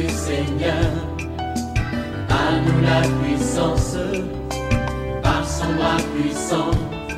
Seigneur. À nous la puissance, par son bras puissant.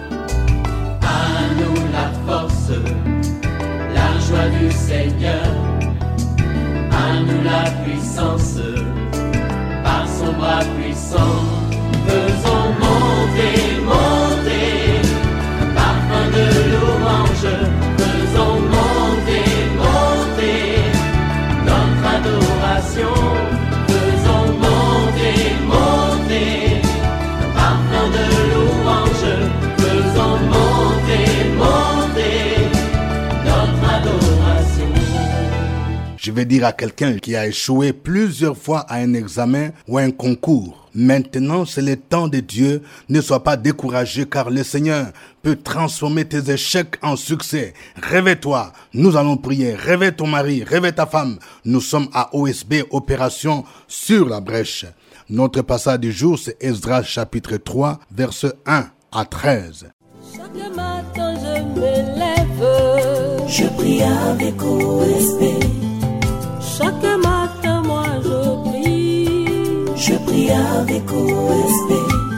À nous la force, la joie du Seigneur. À nous la puissance, par son bras puissant. Faisons monter, monter, un parfum de louange. Faisons monter, monter, notre adoration. Faisons monter, monter, un parfum de louange. Faisons monter, monter, notre adoration. Je vais dire à quelqu'un qui a échoué plusieurs fois à un examen ou un concours: maintenant, c'est le temps de Dieu. Ne sois pas découragé, car le Seigneur peut transformer tes échecs en succès. Réveille-toi, nous allons prier. Réveille ton mari, réveille ta femme. Nous sommes à OSB, Opération sur la brèche. Notre passage du jour, c'est Esdras chapitre 3, versets 1 à 13. Chaque matin je me lève, je prie avec OSB. Chaque matin moi je prie avec OSB.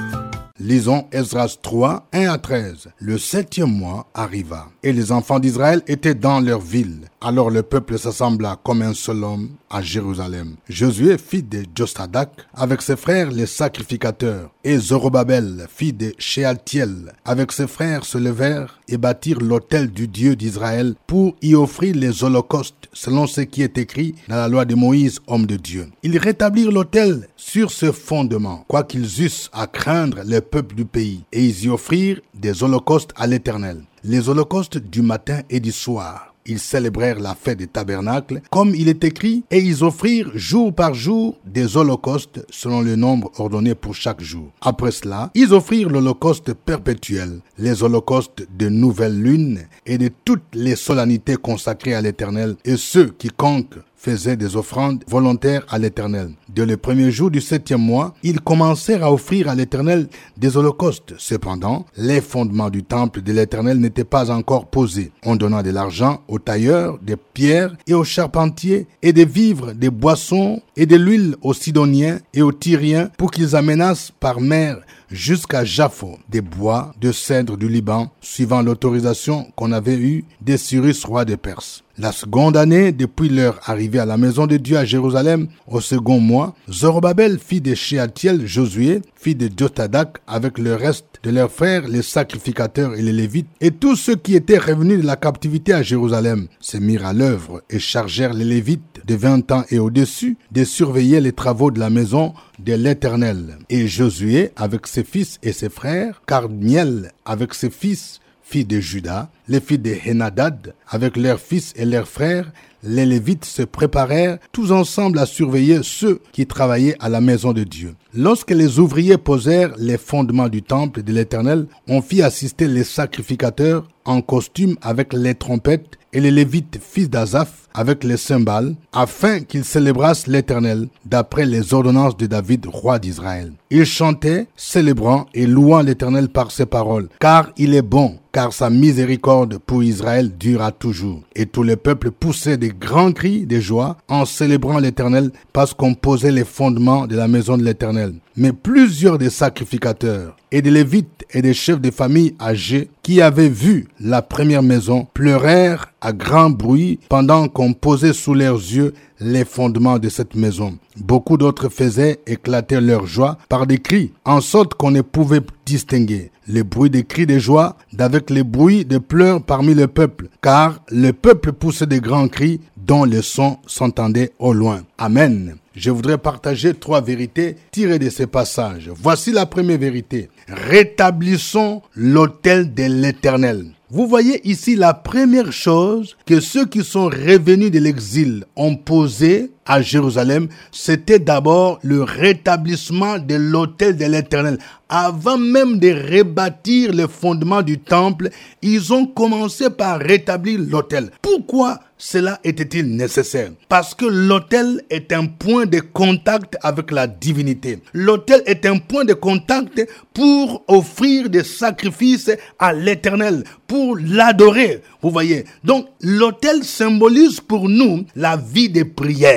Lisons Esdras 3, 1 à 13. Le 7e mois arriva, et les enfants d'Israël étaient dans leur ville. Alors le peuple s'assembla comme un seul homme à Jérusalem. Josué, fils de Jostadak, avec ses frères les sacrificateurs, et Zorobabel, fils de Shealtiel, avec ses frères se levèrent et bâtirent l'autel du Dieu d'Israël pour y offrir les holocaustes, selon ce qui est écrit dans la loi de Moïse, homme de Dieu. Ils rétablirent l'autel sur ce fondement, quoiqu'ils eussent à craindre le peuple du pays, et ils y offrirent des holocaustes à l'Éternel. Les holocaustes du matin et du soir. Ils célébrèrent la fête des tabernacles, comme il est écrit, et ils offrirent jour par jour des holocaustes selon le nombre ordonné pour chaque jour. Après cela, ils offrirent l'holocauste perpétuel, les holocaustes de nouvelle lune et de toutes les solennités consacrées à l'Éternel, et ceux quiconque faisaient des offrandes volontaires à l'Éternel. Dès le premier jour du 7e mois, ils commencèrent à offrir à l'Éternel des holocaustes. Cependant, les fondements du temple de l'Éternel n'étaient pas encore posés. On donna de l'argent aux tailleurs, des pierres et aux charpentiers, et des vivres, des boissons et de l'huile aux Sidoniens et aux Tyriens pour qu'ils amenassent par mer jusqu'à Jaffo des bois de cèdre du Liban, suivant l'autorisation qu'on avait eue de Cyrus, roi de Perse. La seconde année, depuis leur arrivée à la maison de Dieu à Jérusalem, au second mois, Zorobabel, fils de Shealtiel, Josué, fils de Jostadak, avec le reste de leurs frères, les sacrificateurs et les Lévites, et tous ceux qui étaient revenus de la captivité à Jérusalem, se mirent à l'œuvre et chargèrent les Lévites de 20 ans et au-dessus de surveiller les travaux de la maison de l'Éternel. Et Josué, avec ses fils et ses frères, Carmiel, avec ses fils de Juda, les fils de Henadad, avec leurs fils et leurs frères, les Lévites se préparèrent tous ensemble à surveiller ceux qui travaillaient à la maison de Dieu. Lorsque les ouvriers posèrent les fondements du temple de l'Éternel, on fit assister les sacrificateurs en costume avec les trompettes et les Lévites, fils d'Azaph, avec les cymbales, afin qu'ils célébrassent l'Éternel d'après les ordonnances de David, roi d'Israël. Ils chantaient, célébrant et louant l'Éternel par ses paroles, car il est bon, car sa miséricorde pour Israël durera toujours. Et tout le peuple poussait des grands cris de joie en célébrant l'Éternel, parce qu'on posait les fondements de la maison de l'Éternel. Mais plusieurs des sacrificateurs et des Lévites et des chefs de famille âgés qui avaient vu la première maison pleurèrent à grand bruit pendant qu'on posait sous leurs yeux les fondements de cette maison. Beaucoup d'autres faisaient éclater leur joie par des cris, en sorte qu'on ne pouvait distinguer le bruit des cris de joie d'avec les bruits de pleurs parmi le peuple, car le peuple poussait des grands cris dont le son s'entendait au loin. Amen. Je voudrais partager 3 vérités tirées de ces passages. Voici la première vérité. Rétablissons l'autel de l'Éternel. Vous voyez ici la première chose que ceux qui sont revenus de l'exil ont posé à Jérusalem, c'était d'abord le rétablissement de l'autel de l'Éternel. Avant même de rebâtir le fondement du temple, ils ont commencé par rétablir l'autel. Pourquoi cela était-il nécessaire? Parce que l'autel est un point de contact avec la divinité. L'autel est un point de contact pour offrir des sacrifices à l'Éternel, pour l'adorer. Vous voyez, donc l'autel symbolise pour nous la vie de prière.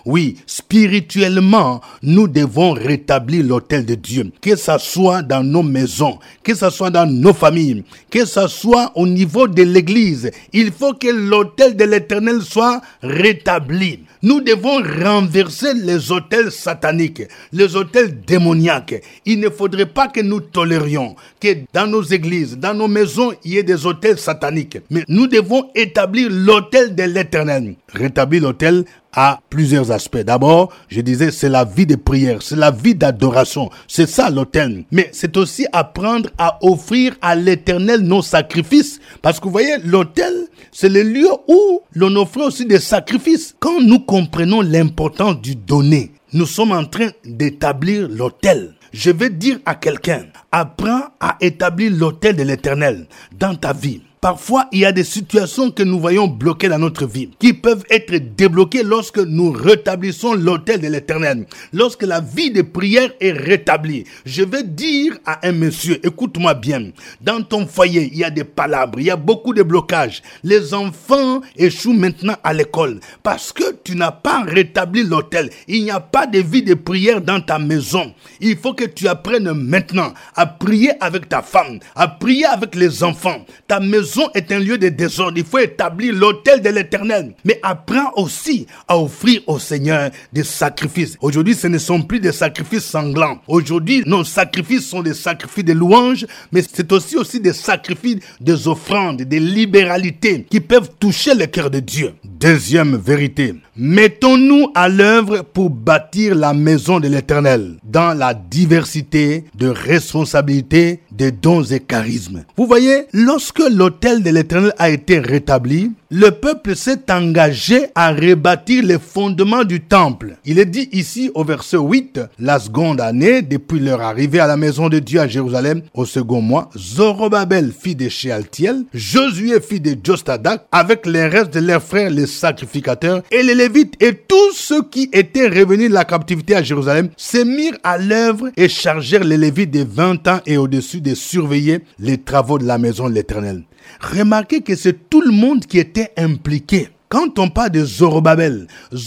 Oui, spirituellement, nous devons rétablir l'autel de Dieu. Que ça soit dans nos maisons, que ça soit dans nos familles, que ça soit au niveau de l'église. Il faut que l'autel de l'Éternel soit rétabli. Nous devons renverser les autels sataniques, les autels démoniaques. Il ne faudrait pas que nous tolérions que dans nos églises, dans nos maisons, il y ait des autels sataniques. Mais nous devons établir l'autel de l'Éternel. Rétablir l'autel à plusieurs aspects. D'abord, je disais, c'est la vie de prière, c'est la vie d'adoration. C'est ça l'autel. Mais c'est aussi apprendre à offrir à l'Éternel nos sacrifices. Parce que vous voyez, l'autel, c'est le lieu où l'on offre aussi des sacrifices. Quand nous comprenons l'importance du donner, nous sommes en train d'établir l'autel. Je vais dire à quelqu'un, apprends à établir l'autel de l'Éternel dans ta vie. Parfois, il y a des situations que nous voyons bloquées dans notre vie, qui peuvent être débloquées lorsque nous rétablissons l'autel de l'Éternel, lorsque la vie de prière est rétablie. Je vais dire à un monsieur, écoute-moi bien, dans ton foyer, il y a des palabres, il y a beaucoup de blocages. Les enfants échouent maintenant à l'école parce que tu n'as pas rétabli l'autel. Il n'y a pas de vie de prière dans ta maison. Il faut que tu apprennes maintenant à prier avec ta femme, à prier avec les enfants. Ta maison est un lieu de désordre. Il faut établir l'autel de l'Éternel. Mais apprends aussi à offrir au Seigneur des sacrifices. Aujourd'hui, ce ne sont plus des sacrifices sanglants. Aujourd'hui, nos sacrifices sont des sacrifices de louanges, mais c'est aussi des sacrifices, des offrandes, des libéralités qui peuvent toucher le cœur de Dieu. Deuxième vérité. Mettons-nous à l'œuvre pour bâtir la maison de l'Éternel dans la diversité de responsabilités, de dons et charismes. Vous voyez, lorsque l'autel de l'Éternel a été rétabli, le peuple s'est engagé à rebâtir les fondements du temple. Il est dit ici au verset 8, la seconde année depuis leur arrivée à la maison de Dieu à Jérusalem, au second mois, Zorobabel, fils de Shealtiel, Josué, fils de Jostadak, avec les restes de leurs frères, les sacrificateurs et les Lévites et tous ceux qui étaient revenus de la captivité à Jérusalem, se mirent à l'œuvre et chargèrent les Lévites de 20 ans et au-dessus de surveiller les travaux de la maison de l'Éternel. Remarquez que c'est tout le monde qui était impliqué. Quand on parle de Zorobabel,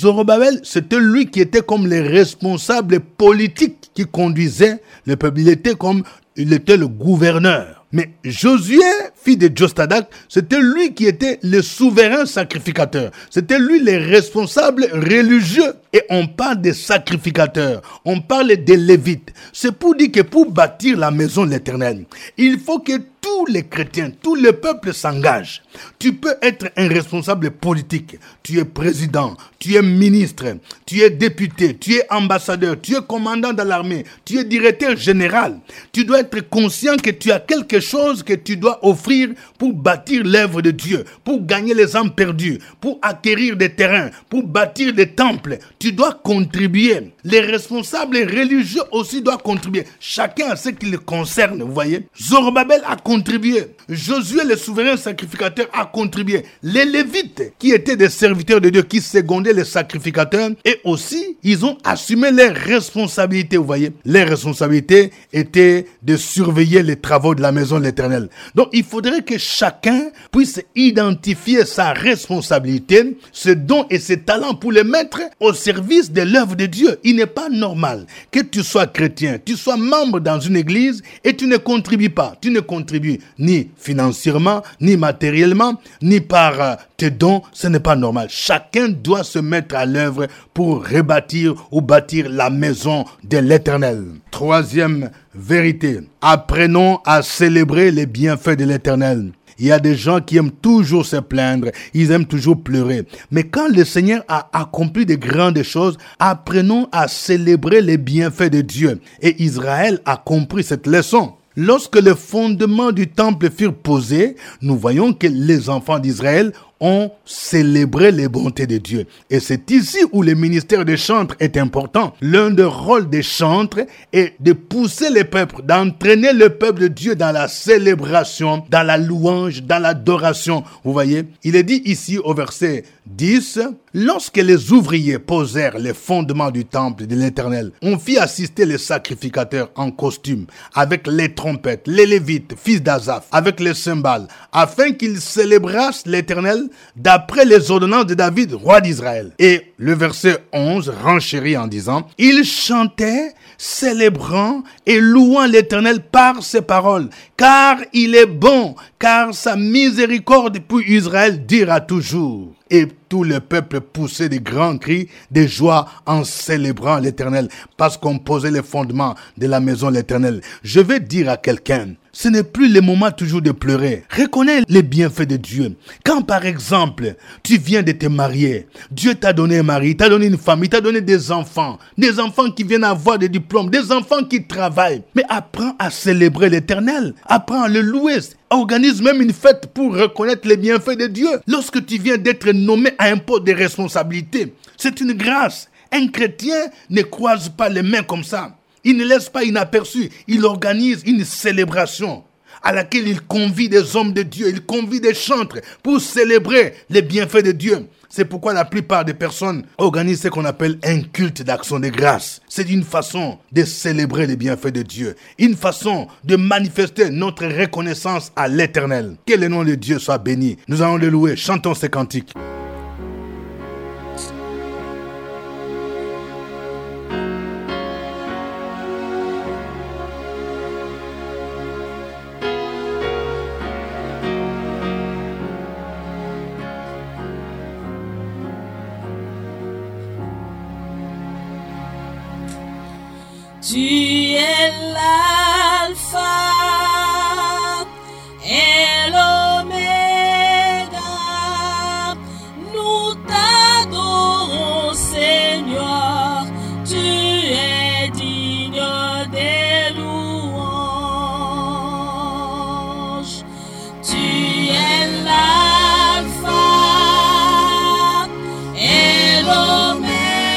c'était lui qui était comme le responsable politique qui conduisait le peuple. Il était le gouverneur. Mais Josué, fils de Jostadak, c'était lui qui était le souverain sacrificateur. C'était lui le responsable religieux. Et on parle des sacrificateurs, on parle des Lévites. C'est pour dire que pour bâtir la maison de l'Éternel, il faut que tous les chrétiens, tout le peuple s'engage. Tu peux être un responsable politique, tu es président, tu es ministre, tu es député, tu es ambassadeur, tu es commandant de l'armée, tu es directeur général. Tu dois être conscient que tu as quelque chose que tu dois offrir pour bâtir l'œuvre de Dieu, pour gagner les âmes perdues, pour acquérir des terrains, pour bâtir des temples. Tu dois contribuer. Les responsables religieux aussi doivent contribuer. Chacun a ce qui le concerne, vous voyez. Zorobabel a contribué. Josué, le souverain sacrificateur, a contribué. Les Lévites, qui étaient des serviteurs de Dieu, qui secondaient les sacrificateurs, et aussi, ils ont assumé leurs responsabilités, vous voyez. Les responsabilités étaient de surveiller les travaux de la maison de l'Éternel. Donc, il faudrait que chacun puisse identifier sa responsabilité, ses dons et ses talents pour les mettre au service de l'œuvre de Dieu. Il n'est pas normal que tu sois chrétien, tu sois membre dans une église et tu ne contribues pas. Tu ne contribues ni financièrement, ni matériellement, ni par tes dons. Ce n'est pas normal. Chacun doit se mettre à l'œuvre pour rebâtir ou bâtir la maison de l'Éternel. Troisième vérité. Apprenons à célébrer les bienfaits de l'Éternel. Il y a des gens qui aiment toujours se plaindre, ils aiment toujours pleurer. Mais quand le Seigneur a accompli de grandes choses, apprenons à célébrer les bienfaits de Dieu. Et Israël a compris cette leçon. Lorsque les fondements du temple furent posés, nous voyons que les enfants d'Israël ont célébré les bontés de Dieu. Et c'est ici où le ministère des chantres est important. L'un des rôles des chantres est de pousser le peuple, d'entraîner le peuple de Dieu dans la célébration, dans la louange, dans l'adoration. Vous voyez, il est dit ici au verset 10, « Lorsque les ouvriers posèrent les fondements du temple de l'Éternel, on fit assister les sacrificateurs en costume, avec les trompettes trompettes, les Lévites, fils d'Asaph, avec les cymbales, afin qu'ils célébrassent l'Éternel d'après les ordonnances de David, roi d'Israël. Et le verset 11 renchérit en disant, ils chantaient, célébrant et louant l'Éternel par ses paroles, car il est bon, car sa miséricorde pour Israël dira toujours. Et tout le peuple poussait des grands cris de joie en célébrant l'Éternel, parce qu'on posait les fondements de la maison de l'Éternel. Je vais dire à quelqu'un, ce n'est plus le moment toujours de pleurer. Reconnais les bienfaits de Dieu. Quand par exemple, tu viens de te marier, Dieu t'a donné un mari, il t'a donné une femme, il t'a donné des enfants qui viennent avoir des diplômes, des enfants qui travaillent. Mais apprends à célébrer l'Éternel, apprends à le louer. Organise même une fête pour reconnaître les bienfaits de Dieu. Lorsque tu viens d'être nommé à un poste de responsabilité, c'est une grâce. Un chrétien ne croise pas les mains comme ça. Il ne laisse pas inaperçu. Il organise une célébration à laquelle il convie des hommes de Dieu, il convie des chantres pour célébrer les bienfaits de Dieu. C'est pourquoi la plupart des personnes organisent ce qu'on appelle un culte d'action de grâce. C'est une façon de célébrer les bienfaits de Dieu, une façon de manifester notre reconnaissance à l'Éternel. Que le nom de Dieu soit béni. Nous allons le louer. Chantons ces cantiques. Tu es l'alpha et l'oméga, nous t'adorons Seigneur, tu es digne des louanges. Tu es l'alpha et l'oméga.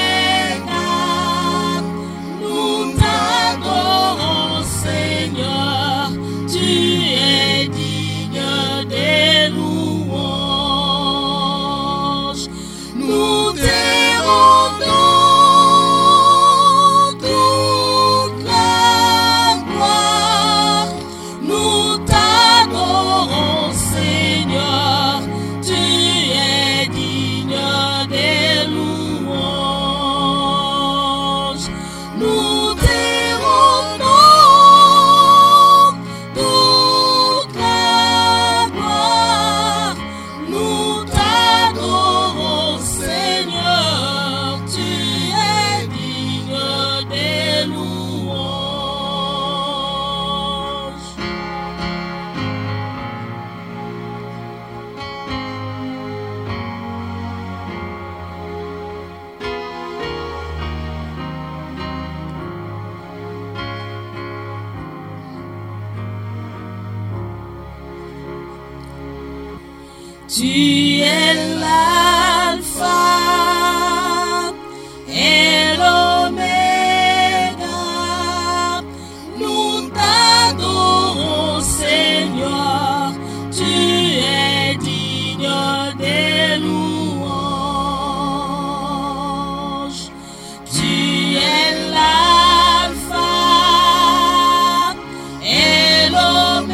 Tu es l'alpha et l'oméga, nous t'adorons Seigneur, tu es digne des louanges. Tu es l'alpha et l'oméga.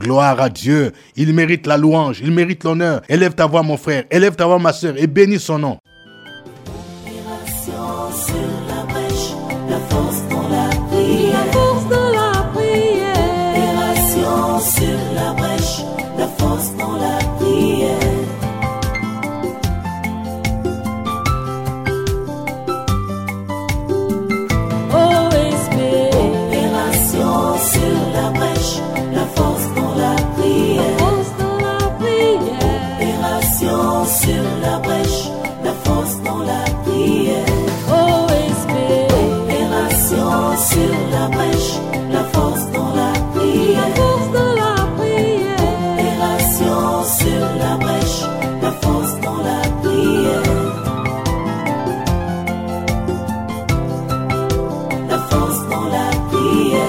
Gloire à Dieu. Il mérite la louange, il mérite l'honneur. Élève ta voix, mon frère, élève ta voix, ma sœur, et bénis son nom. Opération sur la brèche, la force dans la prière. La force dans la prière. Opération sur la brèche, la force dans la prière. Opération sur la brèche, la force dans la prière. Opération sur la brèche, la force dans la prière. Opération sur la brèche, la force dans la prière. Opération sur la brèche, la force dans la prière. La force dans la prière.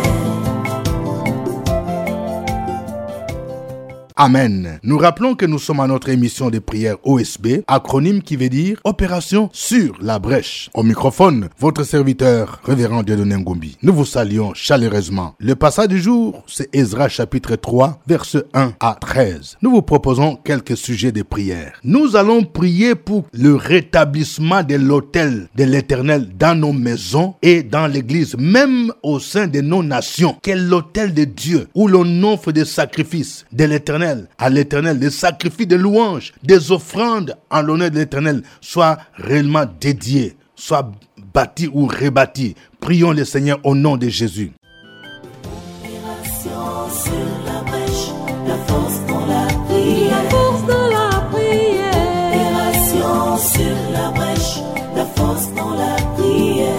Amen. Nous rappelons que nous sommes à notre émission de prière OSB, acronyme qui veut dire Opération sur la brèche. Au microphone, votre serviteur, Révérend Dieudonné Ngombi. Nous vous saluons chaleureusement. Le passage du jour, c'est Ezra chapitre 3, versets 1 à 13. Nous vous proposons quelques sujets de prière. Nous allons prier pour le rétablissement de l'autel de l'Éternel dans nos maisons et dans l'Église, même au sein de nos nations. Quel l'autel de Dieu où l'on offre des sacrifices de l'Éternel à l'Éternel, des sacrifices de louanges, des offrandes en l'honneur de l'Éternel soient réellement dédiés, soient bâtis ou rebâtis. Prions le Seigneur au nom de Jésus. Opération sur la brèche, la force dans la prière. La force dans la prière. Opération sur la brèche, la force dans la prière.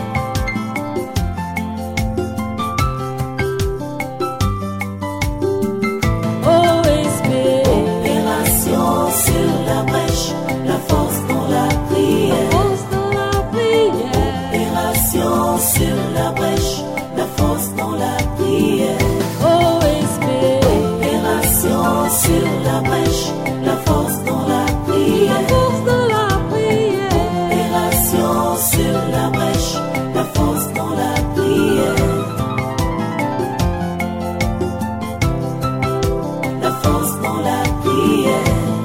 Opération sur la brèche, la force dans la prière. Opération sur la brèche, la force dans la prière. Opération sur la brèche, la force dans la prière. Opération sur la brèche, la force dans la prière. La force dans la prière.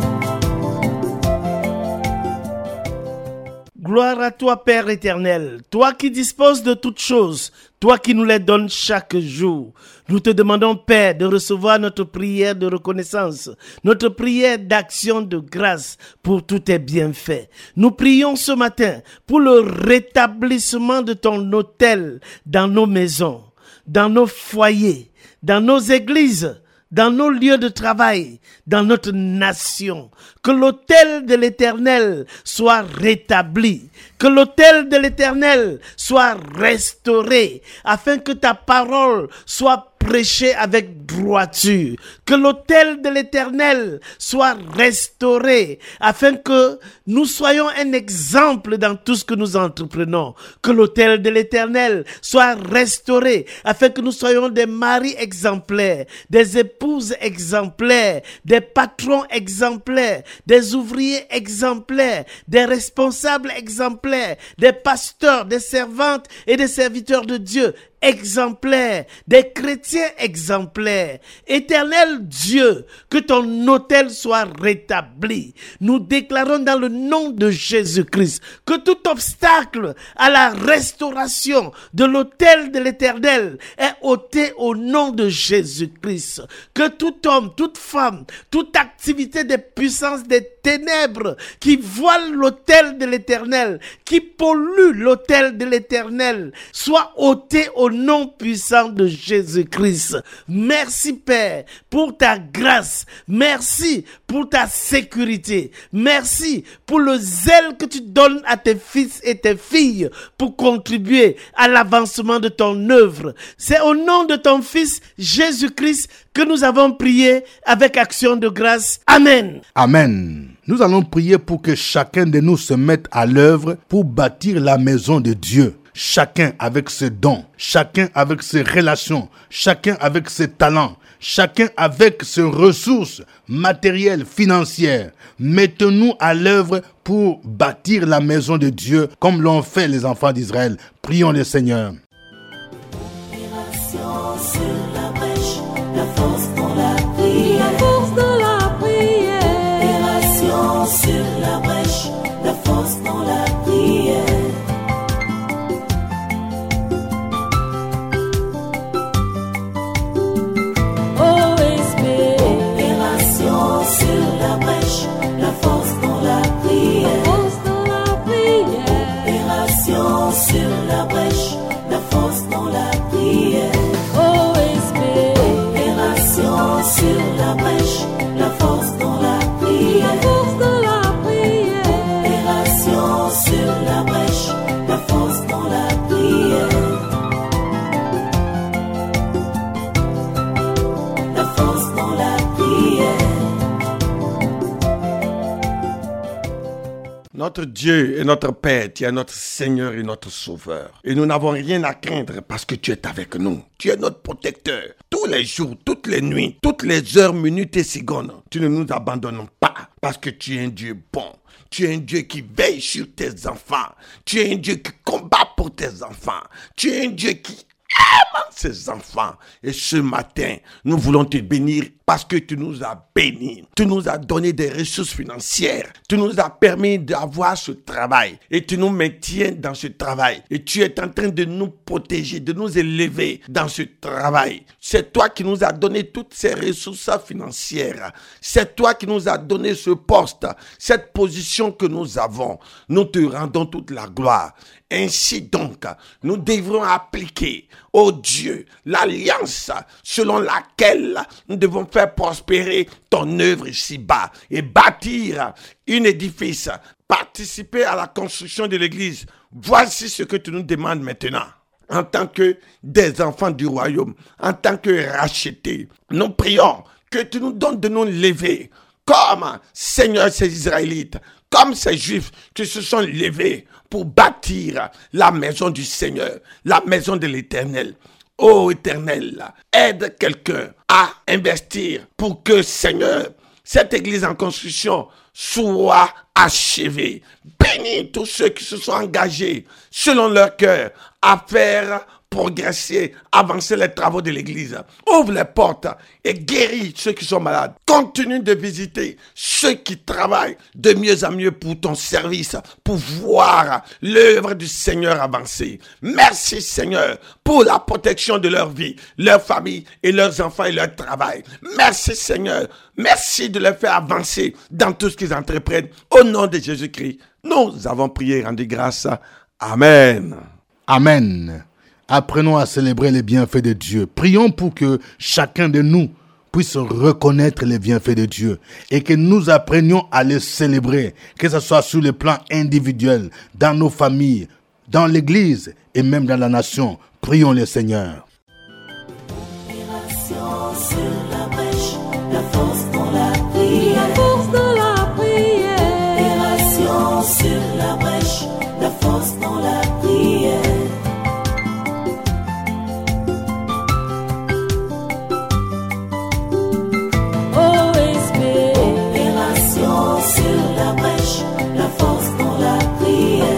Gloire à toi, Père éternel, toi qui disposes de toutes choses, toi qui nous les donnes chaque jour. Nous te demandons, Père, de recevoir notre prière de reconnaissance, notre prière d'action de grâce pour tous tes bienfaits. Nous prions ce matin pour le rétablissement de ton autel dans nos maisons, dans nos foyers, dans nos églises, dans nos lieux de travail, dans notre nation. Que l'autel de l'Éternel soit rétabli, que l'autel de l'Éternel soit restauré, afin que ta parole soit prêchée avec droiture, que l'autel de l'Éternel soit restauré, afin que nous soyons un exemple dans tout ce que nous entreprenons, que l'autel de l'Éternel soit restauré, afin que nous soyons des maris exemplaires, des épouses exemplaires, des patrons exemplaires, des ouvriers exemplaires, des responsables exemplaires, des pasteurs, des servantes et des serviteurs de Dieu exemplaires, des chrétiens exemplaires. Éternel Dieu, que ton autel soit rétabli. Nous déclarons dans le nom de Jésus-Christ que tout obstacle à la restauration de l'autel de l'Éternel est ôté au nom de Jésus-Christ. Que tout homme, toute femme, toute activité des puissances des ténèbres qui voilent l'autel de l'Éternel, qui polluent l'autel de l'Éternel, soit ôté au nom puissant de Jésus-Christ. Merci Père pour ta grâce. Merci pour ta sécurité. Merci pour le zèle que tu donnes à tes fils et tes filles pour contribuer à l'avancement de ton œuvre. C'est au nom de ton Fils Jésus-Christ que nous avons prié avec action de grâce. Amen. Amen. Nous allons prier pour que chacun de nous se mette à l'œuvre pour bâtir la maison de Dieu. Chacun avec ses dons, chacun avec ses relations, chacun avec ses talents, chacun avec ses ressources matérielles, financières. Mettons-nous à l'œuvre pour bâtir la maison de Dieu comme l'ont fait les enfants d'Israël. Prions le Seigneur. Opération sur la brèche, la force dans la prière. OSP, opération sur la brèche, la force dans la prière. La force dans la prière. Opération sur la brèche, la force dans la prière. La force dans la prière. Notre Dieu est notre Père, tu es notre Seigneur et notre Sauveur. Et nous n'avons rien à craindre parce que tu es avec nous. Tu es notre protecteur. Tous les jours, toutes les nuits, toutes les heures, minutes et secondes, tu ne nous abandonnes pas parce que tu es un Dieu bon. Tu es un Dieu qui veille sur tes enfants. Tu es un Dieu qui combat pour tes enfants. Tu es un Dieu qui aime ses enfants. Et ce matin, nous voulons te bénir parce que tu nous as bénis. Tu nous as donné des ressources financières. Tu nous as permis d'avoir ce travail. Et tu nous maintiens dans ce travail. Et tu es en train de nous protéger, de nous élever dans ce travail. C'est toi qui nous as donné toutes ces ressources financières. C'est toi qui nous as donné ce poste, cette position que nous avons. Nous te rendons toute la gloire. Ainsi donc, nous devrons appliquer, ô Dieu, l'alliance selon laquelle nous devons faire prospérer ton œuvre ici-bas et bâtir un édifice, participer à la construction de l'église. Voici ce que tu nous demandes maintenant. En tant que des enfants du royaume, en tant que rachetés, nous prions que tu nous donnes de nous lever comme Seigneur ces Israélites, comme ces Juifs qui se sont levés pour bâtir la maison du Seigneur, la maison de l'Éternel. Ô Éternel, aide quelqu'un à investir pour que, Seigneur, cette église en construction soit achevée. Bénis tous ceux qui se sont engagés selon leur cœur à faire progresser, avancer les travaux de l'église. Ouvre les portes et guéris ceux qui sont malades. Continue de visiter ceux qui travaillent de mieux en mieux pour ton service, pour voir l'œuvre du Seigneur avancer. Merci Seigneur pour la protection de leur vie, leur famille et leurs enfants et leur travail. Merci Seigneur. Merci de les faire avancer dans tout ce qu'ils entreprennent. Au nom de Jésus-Christ, nous avons prié et rendu grâce. Amen. Amen. Apprenons à célébrer les bienfaits de Dieu. Prions pour que chacun de nous puisse reconnaître les bienfaits de Dieu et que nous apprenions à les célébrer, que ce soit sur le plan individuel, dans nos familles, dans l'église et même dans la nation. Prions le Seigneur. Opération sur la brèche, la force dans la prière. La force dans la prière. Opération sur la brèche, la force dans la prière. La force dans la prière.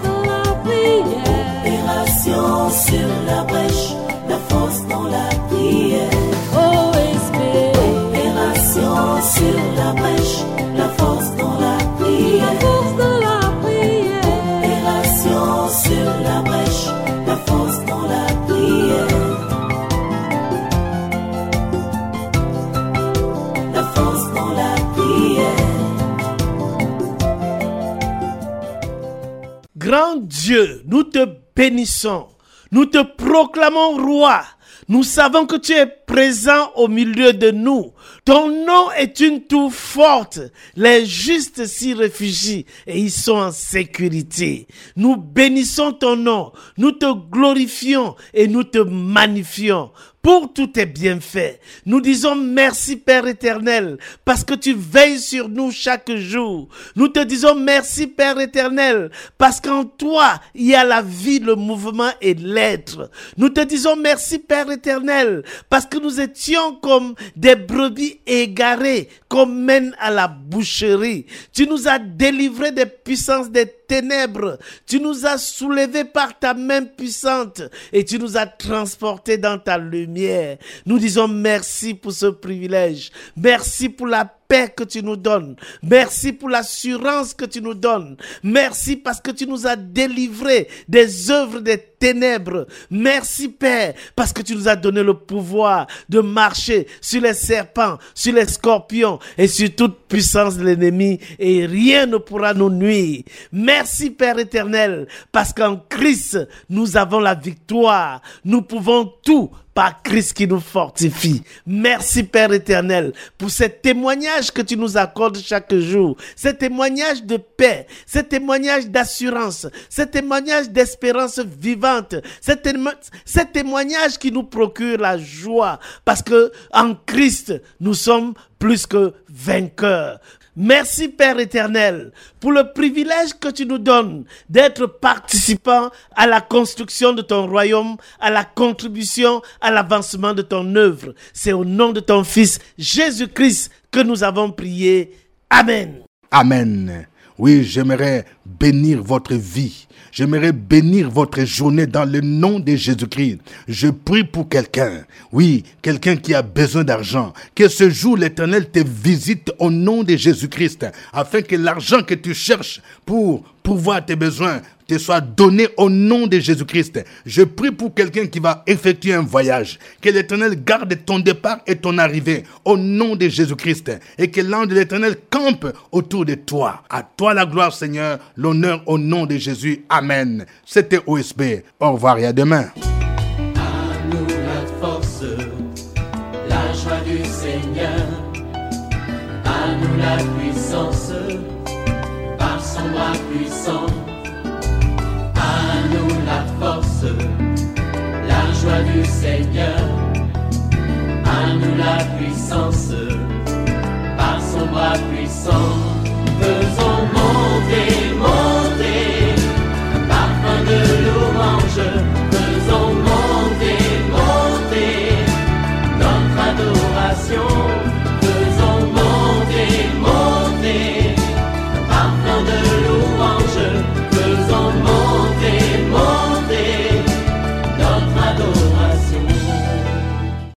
Opération sur la brèche, la force dans la prière. OSP. Opération sur la brèche, la force dans la prière. Opération sur la brèche, la force dans la prière. La force dans la prière. Grand Dieu, nous te bénissons, nous te proclamons roi. Nous savons que tu es présent au milieu de nous. Ton nom est une tour forte. Les justes s'y réfugient et ils sont en sécurité. Nous bénissons ton nom, nous te glorifions et nous te magnifions pour tous tes bienfaits. Nous disons merci Père éternel parce que tu veilles sur nous chaque jour. Nous te disons merci Père éternel parce qu'en toi il y a la vie, le mouvement et l'être. Nous te disons merci Père éternel parce que nous étions comme des brebis égarées qu'on mène à la boucherie. Tu nous as délivrés des puissances des ténèbres. Tu nous as soulevés par ta main puissante et tu nous as transportés dans ta lumière. Nous disons merci pour ce privilège. Merci pour la paix que tu nous donnes. Merci pour l'assurance que tu nous donnes. Merci parce que tu nous as délivrés des œuvres des ténèbres. Merci Père, parce que tu nous as donné le pouvoir de marcher sur les serpents, sur les scorpions et sur toute puissance de l'ennemi, et rien ne pourra nous nuire. Merci Père éternel, parce qu'en Christ, nous avons la victoire. Nous pouvons tout par Christ qui nous fortifie. Merci Père éternel pour ce témoignage que tu nous accordes chaque jour. Ce témoignage de paix, ce témoignage d'assurance, ce témoignage d'espérance vivante, ce témoignage qui nous procure la joie parce que en Christ, nous sommes plus que vainqueurs. Merci Père éternel pour le privilège que tu nous donnes d'être participants à la construction de ton royaume, à la contribution à l'avancement de ton œuvre. C'est au nom de ton Fils Jésus-Christ que nous avons prié. Amen. Amen. Oui, j'aimerais bénir votre vie. J'aimerais bénir votre journée dans le nom de Jésus-Christ. Je prie pour quelqu'un. Oui, quelqu'un qui a besoin d'argent. Que ce jour, l'Éternel te visite au nom de Jésus-Christ, afin que l'argent que tu cherches pour pourvoir tes besoins te soit donné au nom de Jésus-Christ. Je prie pour quelqu'un qui va effectuer un voyage. Que l'Éternel garde ton départ et ton arrivée au nom de Jésus-Christ. Et que l'ange de l'Éternel campe autour de toi. À toi la gloire, Seigneur, l'honneur au nom de Jésus. Amen. C'était OSB. Au revoir et à demain. À nous la force, la joie du Seigneur. À nous la puissance, par son bras puissant. À nous la force, la joie du Seigneur.